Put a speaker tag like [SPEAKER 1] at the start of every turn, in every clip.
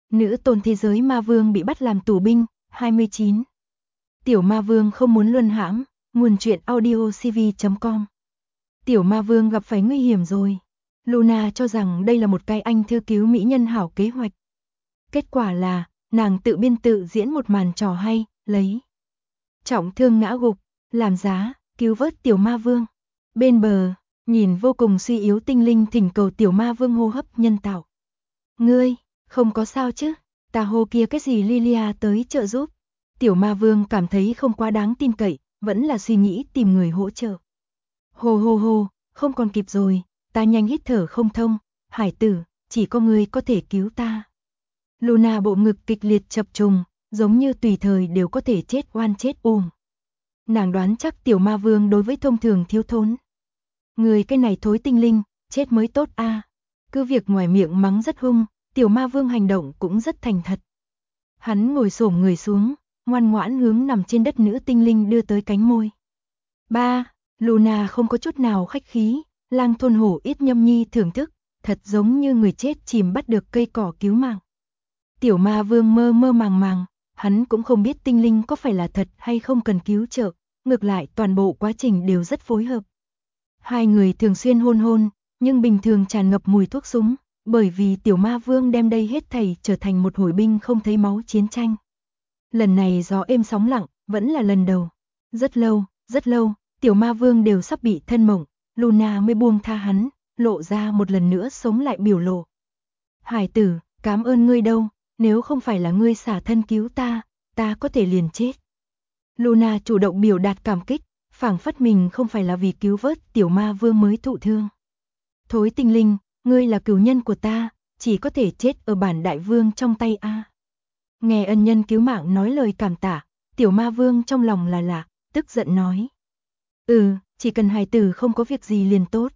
[SPEAKER 1] Nữ tôn thế giới ma vương bị bắt làm tù binh, 29. Tiểu ma vương không muốn luân hãm, nguồn truyện audio cv.com. Tiểu ma vương gặp phải nguy hiểm rồi. Luna cho rằng đây là một cái anh thư cứu mỹ nhân hảo kế hoạch. Kết quả là, nàng tự biên tự diễn một màn trò hay, lấy trọng thương ngã gục, làm giá, cứu vớt tiểu ma vương. Bên bờ, nhìn vô cùng suy yếu tinh linh thỉnh cầu tiểu ma vương hô hấp nhân tạo. Ngươi, không có sao chứ? Ta hô kia cái gì Lilia tới trợ giúp. Tiểu ma vương cảm thấy không quá đáng tin cậy, vẫn là suy nghĩ tìm người hỗ trợ. Hô hô hô, không còn kịp rồi, ta nhanh hít thở không thông, hải tử, chỉ có ngươi có thể cứu ta. Luna bộ ngực kịch liệt chập trùng, giống như tùy thời đều có thể chết oan chết uổng. Nàng đoán chắc tiểu ma vương đối với thông thường thiếu thốn. Người cái này thối tinh linh, chết mới tốt a. Cứ việc ngoài miệng mắng rất hung, tiểu ma vương hành động cũng rất thành thật. Hắn ngồi xổm người xuống, ngoan ngoãn hướng nằm trên đất nữ tinh linh đưa tới cánh môi. Ba, Luna không có chút nào khách khí, lang thôn hổ ít nhâm nhi thưởng thức, thật giống như người chết chìm bắt được cây cỏ cứu mạng. Tiểu ma vương mơ mơ màng màng, hắn cũng không biết tinh linh có phải là thật hay không cần cứu trợ, ngược lại toàn bộ quá trình đều rất phối hợp. Hai người thường xuyên hôn hôn, nhưng bình thường tràn ngập mùi thuốc súng, bởi vì tiểu ma vương đem đây hết thảy trở thành một hồi binh không thấy máu chiến tranh. Lần này gió êm sóng lặng, vẫn là lần đầu. Rất lâu, tiểu ma vương đều sắp bị thân mộng, Luna mới buông tha hắn, lộ ra một lần nữa sống lại biểu lộ. Hải tử, cảm ơn ngươi đâu, nếu không phải là ngươi xả thân cứu ta, ta có thể liền chết. Luna chủ động biểu đạt cảm kích, phảng phất mình không phải là vì cứu vớt tiểu ma vương mới thụ thương. Thối tinh linh, ngươi là cửu nhân của ta, chỉ có thể chết ở bản đại vương trong tay a. Nghe ân nhân cứu mạng nói lời cảm tạ, tiểu ma vương trong lòng là lạ, tức giận nói. Chỉ cần hài tử không có việc gì liền tốt.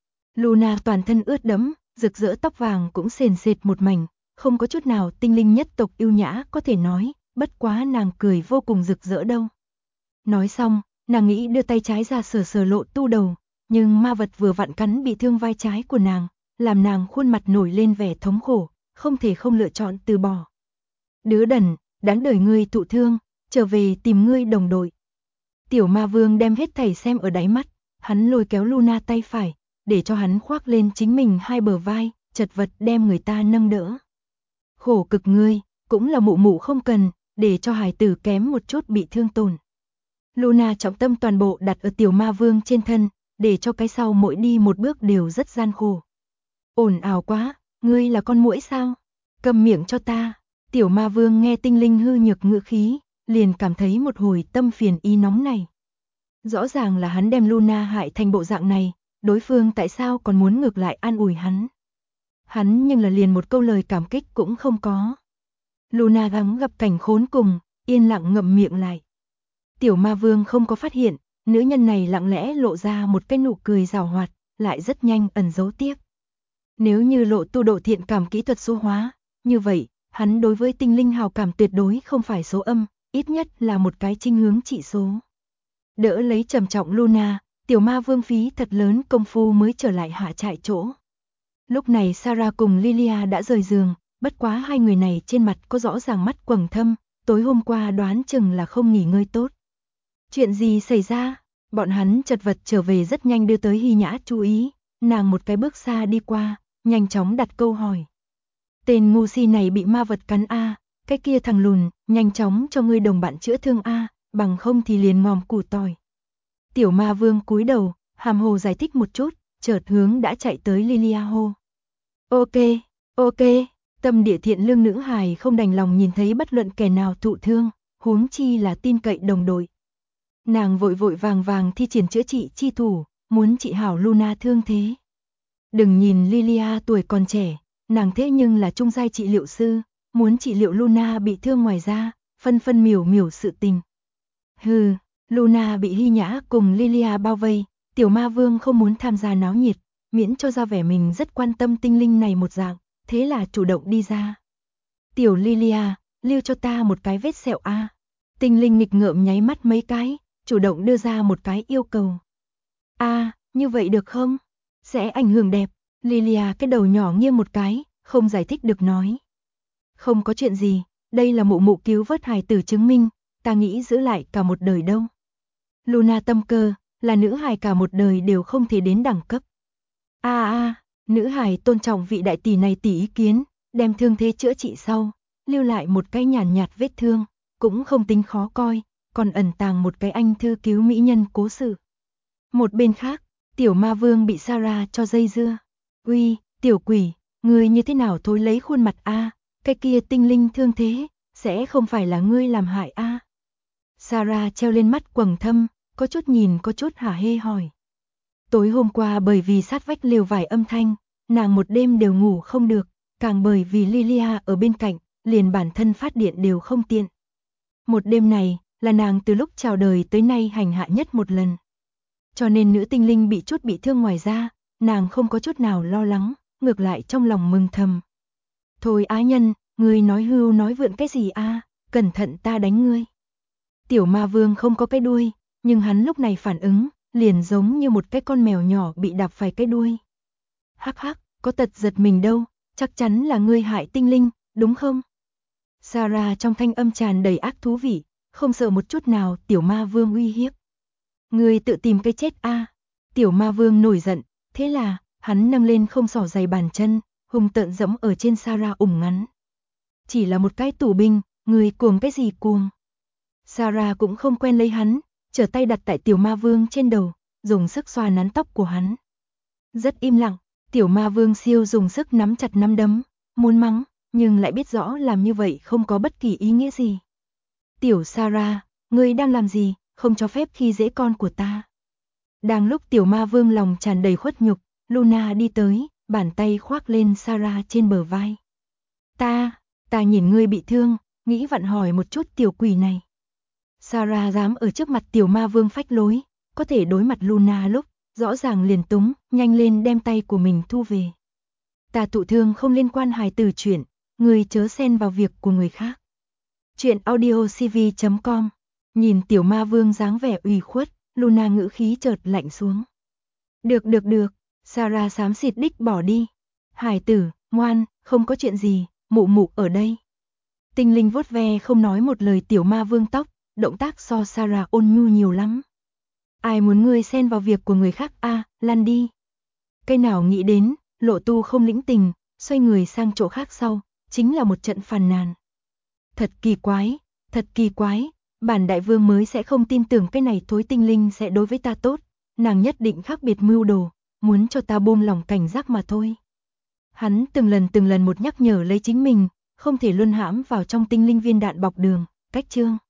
[SPEAKER 1] Luna toàn thân ướt đẫm, rực rỡ tóc vàng cũng sền sệt một mảnh, không có chút nào tinh linh nhất tộc yêu nhã có thể nói, bất quá nàng cười vô cùng rực rỡ đâu. Nói xong, nàng nghĩ đưa tay trái ra sờ sờ Lộ Tu đầu, nhưng ma vật vừa vặn cắn bị thương vai trái của nàng, làm nàng khuôn mặt nổi lên vẻ thống khổ, không thể không lựa chọn từ bỏ. Đứa đần, đáng đời ngươi thụ thương, trở về tìm ngươi đồng đội. Tiểu ma vương đem hết thảy xem ở đáy mắt, hắn lôi kéo Luna tay phải, để cho hắn khoác lên chính mình hai bờ vai, chật vật đem người ta nâng đỡ. Khổ cực ngươi, cũng là mụ mụ không cần, để cho hài tử kém một chút bị thương tổn. Luna trọng tâm toàn bộ đặt ở tiểu ma vương trên thân, để cho cái sau mỗi đi một bước đều rất gian khổ. Ồn ào quá, ngươi là con muỗi sao? Câm miệng cho ta. Tiểu ma vương nghe tinh linh hư nhược ngữ khí, liền cảm thấy một hồi tâm phiền ý nóng này. Rõ ràng là hắn đem Luna hại thành bộ dạng này, đối phương tại sao còn muốn ngược lại an ủi hắn. Hắn nhưng là liền một câu lời cảm kích cũng không có. Luna gắng gặp cảnh khốn cùng, yên lặng ngậm miệng lại. Tiểu ma vương không có phát hiện, nữ nhân này lặng lẽ lộ ra một cái nụ cười giảo hoạt, lại rất nhanh ẩn giấu tiếp. Nếu như Lộ Tu độ thiện cảm kỹ thuật số hóa, như vậy, hắn đối với tinh linh hào cảm tuyệt đối không phải số âm, ít nhất là một cái chinh hướng trị số. Đỡ lấy trầm trọng Luna, tiểu ma vương phí thật lớn công phu mới trở lại hạ trại chỗ. Lúc này Sarah cùng Lilia đã rời giường, bất quá hai người này trên mặt có rõ ràng mắt quầng thâm, tối hôm qua đoán chừng là không nghỉ ngơi tốt. Chuyện gì xảy ra? Bọn hắn chật vật trở về rất nhanh đưa tới Hy Nhã chú ý, nàng một cái bước xa đi qua, nhanh chóng đặt câu hỏi. Tên ngu si này bị ma vật cắn a, cái kia thằng lùn, nhanh chóng cho ngươi đồng bạn chữa thương a, bằng không thì liền ngòm củ tỏi. Tiểu ma vương cúi đầu, hàm hồ giải thích một chút, chợt hướng đã chạy tới Lilia hô. Ok, tâm địa thiện lương nữ hài không đành lòng nhìn thấy bất luận kẻ nào thụ thương, huống chi là tin cậy đồng đội. Nàng vội vội vàng vàng thi triển chữa trị chi thủ, muốn trị hảo Luna thương thế. Đừng nhìn Lilia tuổi còn trẻ, nàng thế nhưng là trung giai trị liệu sư, muốn trị liệu Luna bị thương ngoài ra, phân phân miểu miểu sự tình. Luna bị Hy Nhã cùng Lilia bao vây, tiểu ma vương không muốn tham gia náo nhiệt, miễn cho ra vẻ mình rất quan tâm tinh linh này một dạng, thế là chủ động đi ra. Tiểu Lilia, lưu cho ta một cái vết sẹo a. Tinh linh nghịch ngợm nháy mắt mấy cái, chủ động đưa ra một cái yêu cầu. Như vậy được không? Sẽ ảnh hưởng đẹp. Lilia cái đầu nhỏ nghiêng một cái, không giải thích được nói. Không có chuyện gì, đây là mụ mụ cứu vớt hài tử chứng minh, ta nghĩ giữ lại cả một đời đâu. Luna tâm cơ, là nữ hài cả một đời đều không thể đến đẳng cấp. Nữ hài tôn trọng vị đại tỷ này tỷ ý kiến, đem thương thế chữa trị sau, lưu lại một cái nhàn nhạt vết thương, cũng không tính khó coi, còn ẩn tàng một cái anh thư cứu mỹ nhân cố sự. Một bên khác, tiểu ma vương bị Sarah cho dây dưa. Uy, tiểu quỷ, ngươi như thế nào thối lấy khuôn mặt a? Cái kia tinh linh thương thế, sẽ không phải là ngươi làm hại a? Sarah treo lên mắt quầng thâm, có chút nhìn có chút hả hê hỏi. Tối hôm qua bởi vì sát vách lều vải âm thanh, nàng một đêm đều ngủ không được, càng bởi vì Lilia ở bên cạnh, liền bản thân phát điện đều không tiện. Một đêm này, là nàng từ lúc chào đời tới nay hành hạ nhất một lần. Cho nên nữ tinh linh bị chút bị thương ngoài ra, nàng không có chút nào lo lắng, ngược lại trong lòng mừng thầm. Thôi á nhân, ngươi nói hưu nói vượn cái gì a? Cẩn thận ta đánh ngươi. Tiểu ma vương không có cái đuôi, nhưng hắn lúc này phản ứng, liền giống như một cái con mèo nhỏ bị đạp phải cái đuôi. Hắc hắc, có tật giật mình đâu, chắc chắn là ngươi hại tinh linh, đúng không? Sarah trong thanh âm tràn đầy ác thú vị, không sợ một chút nào tiểu ma vương uy hiếp. Ngươi tự tìm cái chết a. Tiểu ma vương nổi giận, thế là, hắn nâng lên không xỏ giày bàn chân, hung tợn dẫm ở trên Sarah ủng ngắn. Chỉ là một cái tù binh, ngươi cuồng cái gì cuồng? Sarah cũng không quen lấy hắn, trở tay đặt tại tiểu ma vương trên đầu, dùng sức xoa nắn tóc của hắn. Rất im lặng, tiểu ma vương siêu dùng sức nắm chặt nắm đấm, muốn mắng, nhưng lại biết rõ làm như vậy không có bất kỳ ý nghĩa gì. Tiểu Sarah, ngươi đang làm gì, không cho phép khi dễ con của ta. Đang lúc tiểu ma vương lòng tràn đầy khuất nhục, Luna đi tới, bàn tay khoác lên Sarah trên bờ vai. Ta nhìn ngươi bị thương, nghĩ vặn hỏi một chút tiểu quỷ này. Sarah dám ở trước mặt tiểu ma vương phách lối, có thể đối mặt Luna lúc, rõ ràng liền túng, nhanh lên đem tay của mình thu về. Ta thụ thương không liên quan hài tử chuyện, ngươi chớ xen vào việc của người khác. Chuyện audiocv.com. Nhìn tiểu ma vương dáng vẻ ủy khuất, Luna ngữ khí chợt lạnh xuống. Được, Sarah xám xịt đích bỏ đi. Hải tử, ngoan, không có chuyện gì, mụ mụ ở đây. Tinh linh vuốt ve không nói một lời tiểu ma vương tóc, động tác so Sarah ôn nhu nhiều lắm. Ai muốn ngươi xen vào việc của người khác a, lăn đi. Cây nào nghĩ đến, lộ tu không lĩnh tình, xoay người sang chỗ khác sau, chính là một trận phàn nàn. Thật kỳ quái, bản đại vương mới sẽ không tin tưởng cái này thối tinh linh sẽ đối với ta tốt, nàng nhất định khác biệt mưu đồ, muốn cho ta buông lòng cảnh giác mà thôi. Hắn từng lần một nhắc nhở lấy chính mình, không thể luân hãm vào trong tinh linh viên đạn bọc đường, cách chương.